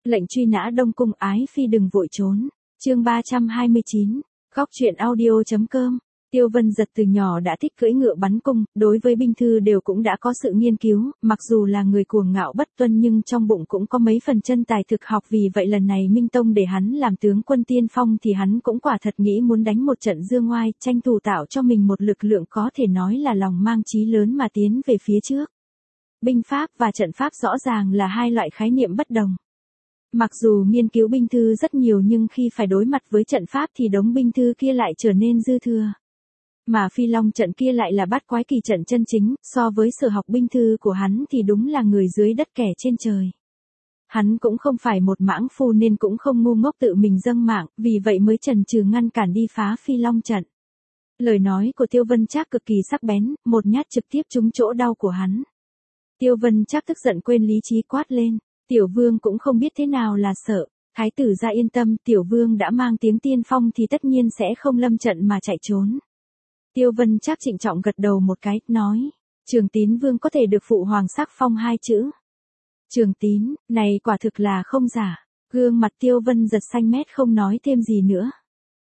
Lệnh truy nã Đông Cung ái phi đừng vội trốn. Chương 329. Góc truyện audio.com. Tiêu Vân Giật từ nhỏ đã thích cưỡi ngựa bắn cung, đối với binh thư đều cũng đã có sự nghiên cứu, mặc dù là người cuồng ngạo bất tuân nhưng trong bụng cũng có mấy phần chân tài thực học, vì vậy lần này Minh Tông để hắn làm tướng quân tiên phong thì hắn cũng quả thật nghĩ muốn đánh một trận dương oai, tranh thủ tạo cho mình một lực lượng có thể nói là lòng mang chí lớn mà tiến về phía trước. Binh pháp và trận pháp rõ ràng là hai loại khái niệm bất đồng. Mặc dù nghiên cứu binh thư rất nhiều nhưng khi phải đối mặt với trận pháp thì đống binh thư kia lại trở nên dư thừa. Mà Phi Long trận kia lại là bát quái kỳ trận chân chính, so với sở học binh thư của hắn thì đúng là người dưới đất kẻ trên trời. Hắn cũng không phải một mãng phu nên cũng không ngu ngốc tự mình dâng mạng, vì vậy mới chần chừ ngăn cản đi phá Phi Long trận. Lời nói của Tiêu Vân Trác cực kỳ sắc bén, một nhát trực tiếp trúng chỗ đau của hắn. Tiêu Vân Trác tức giận quên lý trí quát lên, Tiểu Vương cũng không biết thế nào là sợ, Thái tử gia yên tâm, Tiểu Vương đã mang tiếng tiên phong thì tất nhiên sẽ không lâm trận mà chạy trốn. Tiêu Vân Trác trịnh trọng gật đầu một cái, nói, Trường Tín Vương có thể được phụ hoàng sắc phong hai chữ. Trường Tín, này quả thực là không giả. Gương mặt Tiêu Vân Giật xanh mét không nói thêm gì nữa.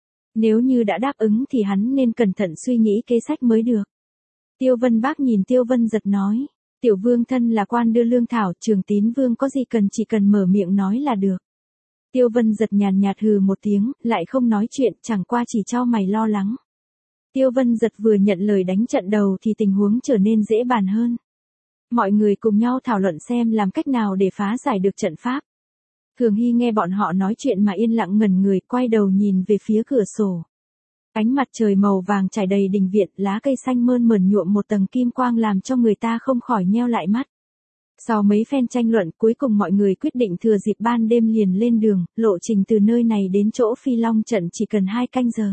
Nếu như đã đáp ứng thì hắn nên cẩn thận suy nghĩ kế sách mới được. Tiêu Vân Bác nhìn Tiêu Vân Giật nói, Tiểu Vương thân là quan đưa lương thảo, Trường Tín Vương có gì cần chỉ cần mở miệng nói là được. Tiêu Vân Giật nhàn nhạt hừ một tiếng, lại không nói chuyện, chẳng qua chỉ chau mày lo lắng. Tiêu Vân Giật vừa nhận lời đánh trận đầu thì tình huống trở nên dễ bàn hơn. Mọi người cùng nhau thảo luận xem làm cách nào để phá giải được trận pháp. Thường Hy nghe bọn họ nói chuyện mà yên lặng ngẩn người, quay đầu nhìn về phía cửa sổ. Ánh mặt trời màu vàng trải đầy đình viện, lá cây xanh mơn mởn nhuộm một tầng kim quang làm cho người ta không khỏi nheo lại mắt. Sau mấy phen tranh luận, cuối cùng mọi người quyết định thừa dịp ban đêm liền lên đường, lộ trình từ nơi này đến chỗ Phi Long trận chỉ cần 2 canh giờ.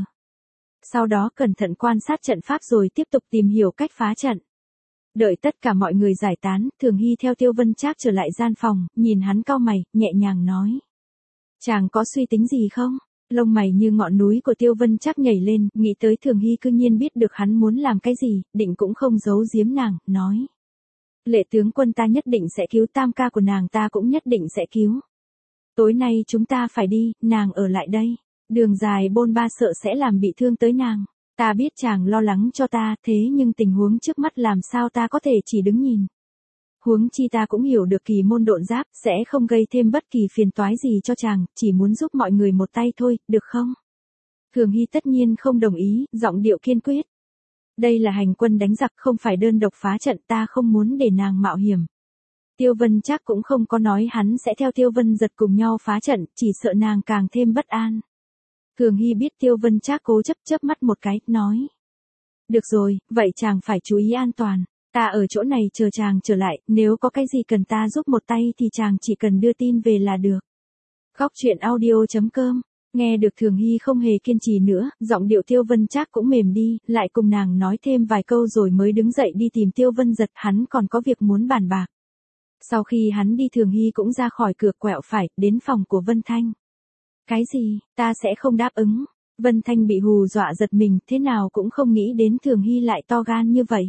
Sau đó cẩn thận quan sát trận pháp rồi tiếp tục tìm hiểu cách phá trận. Đợi tất cả mọi người giải tán, Thường Hy theo Tiêu Vân Trác trở lại gian phòng, nhìn hắn cau mày, nhẹ nhàng nói. Chàng có suy tính gì không? Lông mày như ngọn núi của Tiêu Vân Trác nhảy lên, nghĩ tới Thường Hy cư nhiên biết được hắn muốn làm cái gì, định cũng không giấu giếm nàng, nói. Lệ tướng quân ta nhất định sẽ cứu, tam ca của nàng ta cũng nhất định sẽ cứu. Tối nay chúng ta phải đi, nàng ở lại đây. Đường dài bôn ba sợ sẽ làm bị thương tới nàng. Ta biết chàng lo lắng cho ta, thế nhưng tình huống trước mắt làm sao ta có thể chỉ đứng nhìn. Huống chi ta cũng hiểu được kỳ môn độn giáp, sẽ không gây thêm bất kỳ phiền toái gì cho chàng, chỉ muốn giúp mọi người một tay thôi, được không? Thường Hy tất nhiên không đồng ý, giọng điệu kiên quyết. Đây là hành quân đánh giặc, không phải đơn độc phá trận, ta không muốn để nàng mạo hiểm. Tiêu Vân Trác cũng không có nói hắn sẽ theo Tiêu Vân Giật cùng nhau phá trận, chỉ sợ nàng càng thêm bất an. Thường Hy biết Tiêu Vân Trác cố chớp mắt một cái, nói. Được rồi, vậy chàng phải chú ý an toàn. Ta ở chỗ này chờ chàng trở lại, nếu có cái gì cần ta giúp một tay thì chàng chỉ cần đưa tin về là được. Góc truyện audio.com. Nghe được Thường Hy không hề kiên trì nữa, giọng điệu Tiêu Vân Trác cũng mềm đi, lại cùng nàng nói thêm vài câu rồi mới đứng dậy đi tìm Tiêu Vân Giật, hắn còn có việc muốn bàn bạc. Sau khi hắn đi Thường Hy cũng ra khỏi cửa quẹo phải, đến phòng của Vân Thanh. Cái gì, ta sẽ không đáp ứng. Vân Thanh bị hù dọa giật mình, thế nào cũng không nghĩ đến Thường Hy lại to gan như vậy.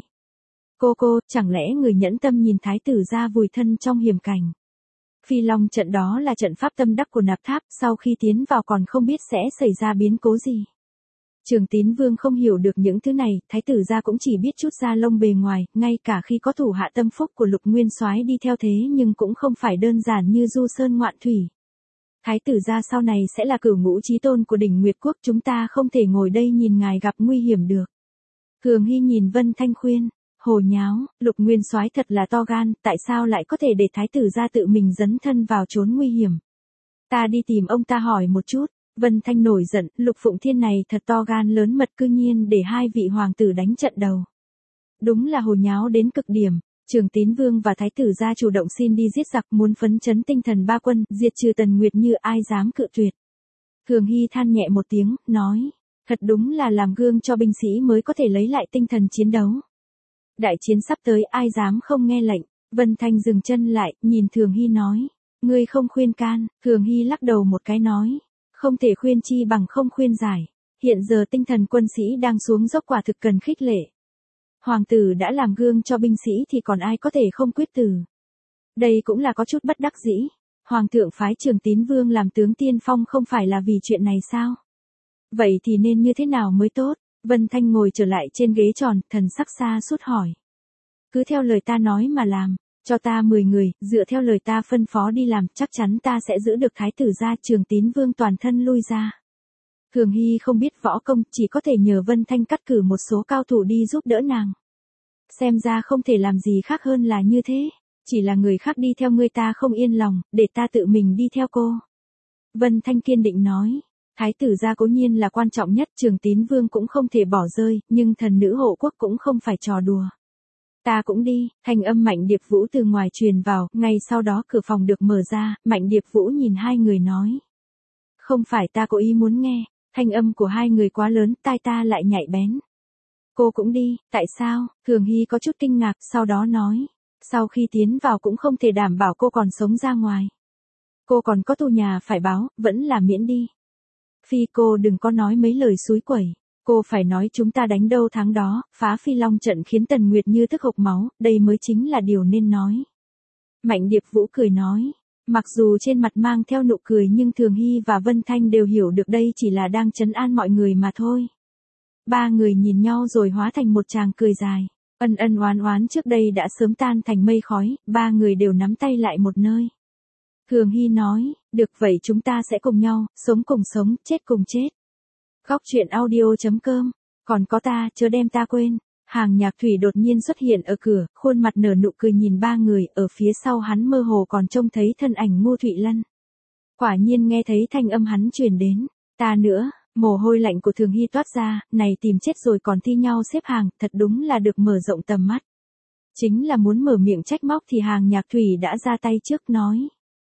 Cô, chẳng lẽ người nhẫn tâm nhìn thái tử gia vùi thân trong hiểm cảnh. Phi Long trận đó là trận pháp tâm đắc của nạp tháp, sau khi tiến vào còn không biết sẽ xảy ra biến cố gì. Trường Tín Vương không hiểu được những thứ này, thái tử gia cũng chỉ biết chút da lông bề ngoài, ngay cả khi có thủ hạ tâm phúc của Lục Nguyên Soái đi theo thế nhưng cũng không phải đơn giản như du sơn ngoạn thủy. Thái tử gia sau này sẽ là cửu ngũ chí tôn của đỉnh Nguyệt Quốc, chúng ta không thể ngồi đây nhìn ngài gặp nguy hiểm được. Thường Hy nhìn Vân Thanh khuyên, hồ nháo, Lục Nguyên Soái thật là to gan, tại sao lại có thể để thái tử gia tự mình dấn thân vào chốn nguy hiểm. Ta đi tìm ông ta hỏi một chút. Vân Thanh nổi giận, Lục Phụng Thiên này thật to gan lớn mật, cư nhiên để hai vị hoàng tử đánh trận đầu. Đúng là hồ nháo đến cực điểm. Trường Tín Vương và thái tử gia chủ động xin đi giết giặc, muốn phấn chấn tinh thần ba quân, diệt trừ Tần Nguyệt như ai dám cự tuyệt. Thường Hy than nhẹ một tiếng, nói, thật đúng là làm gương cho binh sĩ mới có thể lấy lại tinh thần chiến đấu. Đại chiến sắp tới, ai dám không nghe lệnh. Vân Thanh dừng chân lại, nhìn Thường Hy nói, ngươi không khuyên can. Thường Hy lắc đầu một cái nói, không thể khuyên chi bằng không khuyên giải. Hiện giờ tinh thần quân sĩ đang xuống dốc, quả thực cần khích lệ. Hoàng tử đã làm gương cho binh sĩ thì còn ai có thể không quyết tử. Đây cũng là có chút bất đắc dĩ. Hoàng thượng phái Trường Tín Vương làm tướng tiên phong không phải là vì chuyện này sao? Vậy thì nên như thế nào mới tốt? Vân Thanh ngồi trở lại trên ghế tròn, thần sắc xa sút hỏi. Cứ theo lời ta nói mà làm, cho ta 10 người, dựa theo lời ta phân phó đi làm, chắc chắn ta sẽ giữ được thái tử ra. Trường Tín Vương toàn thân lui ra. Thường Hy không biết võ công, chỉ có thể nhờ Vân Thanh cắt cử một số cao thủ đi giúp đỡ nàng. Xem ra không thể làm gì khác hơn là như thế. Chỉ là người khác đi theo ngươi ta không yên lòng, để ta tự mình đi theo cô. Vân Thanh kiên định nói. Thái tử gia cố nhiên là quan trọng nhất, Trường Tín Vương cũng không thể bỏ rơi, nhưng thần nữ hộ quốc cũng không phải trò đùa. Ta cũng đi. Thanh âm Mạnh Điệp Vũ từ ngoài truyền vào, ngay sau đó cửa phòng được mở ra, Mạnh Điệp Vũ nhìn hai người nói. Không phải ta cố ý muốn nghe, thanh âm của hai người quá lớn, tai ta lại nhạy bén. Cô cũng đi, tại sao? Thường Hy có chút kinh ngạc, sau đó nói. Sau khi tiến vào cũng không thể đảm bảo cô còn sống ra ngoài. Cô còn có tu nhà phải báo, vẫn là miễn đi. Phi, cô đừng có nói mấy lời xúi quẩy. Cô phải nói chúng ta đánh đâu thắng đó, phá Phi Long trận khiến Tần Nguyệt Như tức hộc máu, đây mới chính là điều nên nói. Mạnh Điệp Vũ cười nói. Mặc dù trên mặt mang theo nụ cười nhưng Thường Hy và Vân Thanh đều hiểu được đây chỉ là đang trấn an mọi người mà thôi. Ba người nhìn nhau rồi hóa thành một tràng cười dài. Ân ân oán oán trước đây đã sớm tan thành mây khói, ba người đều nắm tay lại một nơi. Thường Hy nói, được vậy chúng ta sẽ cùng nhau, sống cùng sống, chết cùng chết. Góc truyện audio.com, còn có ta, chớ đem ta quên. Hàng Nhạc Thủy đột nhiên xuất hiện ở cửa, khuôn mặt nở nụ cười nhìn ba người, ở phía sau hắn mơ hồ còn trông thấy thân ảnh Ngô Thụy Lân. Quả nhiên nghe thấy thanh âm hắn truyền đến, ta nữa, mồ hôi lạnh của Thường Hy toát ra, này tìm chết rồi còn thi nhau xếp hàng, thật đúng là được mở rộng tầm mắt. Chính là muốn mở miệng trách móc thì Hàng Nhạc Thủy đã ra tay trước nói.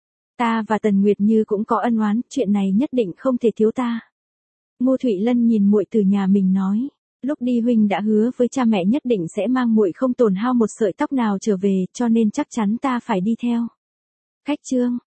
Ta và Tần Nguyệt Như cũng có ân oán, chuyện này nhất định không thể thiếu ta. Ngô Thụy Lân nhìn muội từ nhà mình nói, lúc đi huynh đã hứa với cha mẹ nhất định sẽ mang muội không tổn hao một sợi tóc nào trở về, cho nên chắc chắn ta phải đi theo. Khách trương,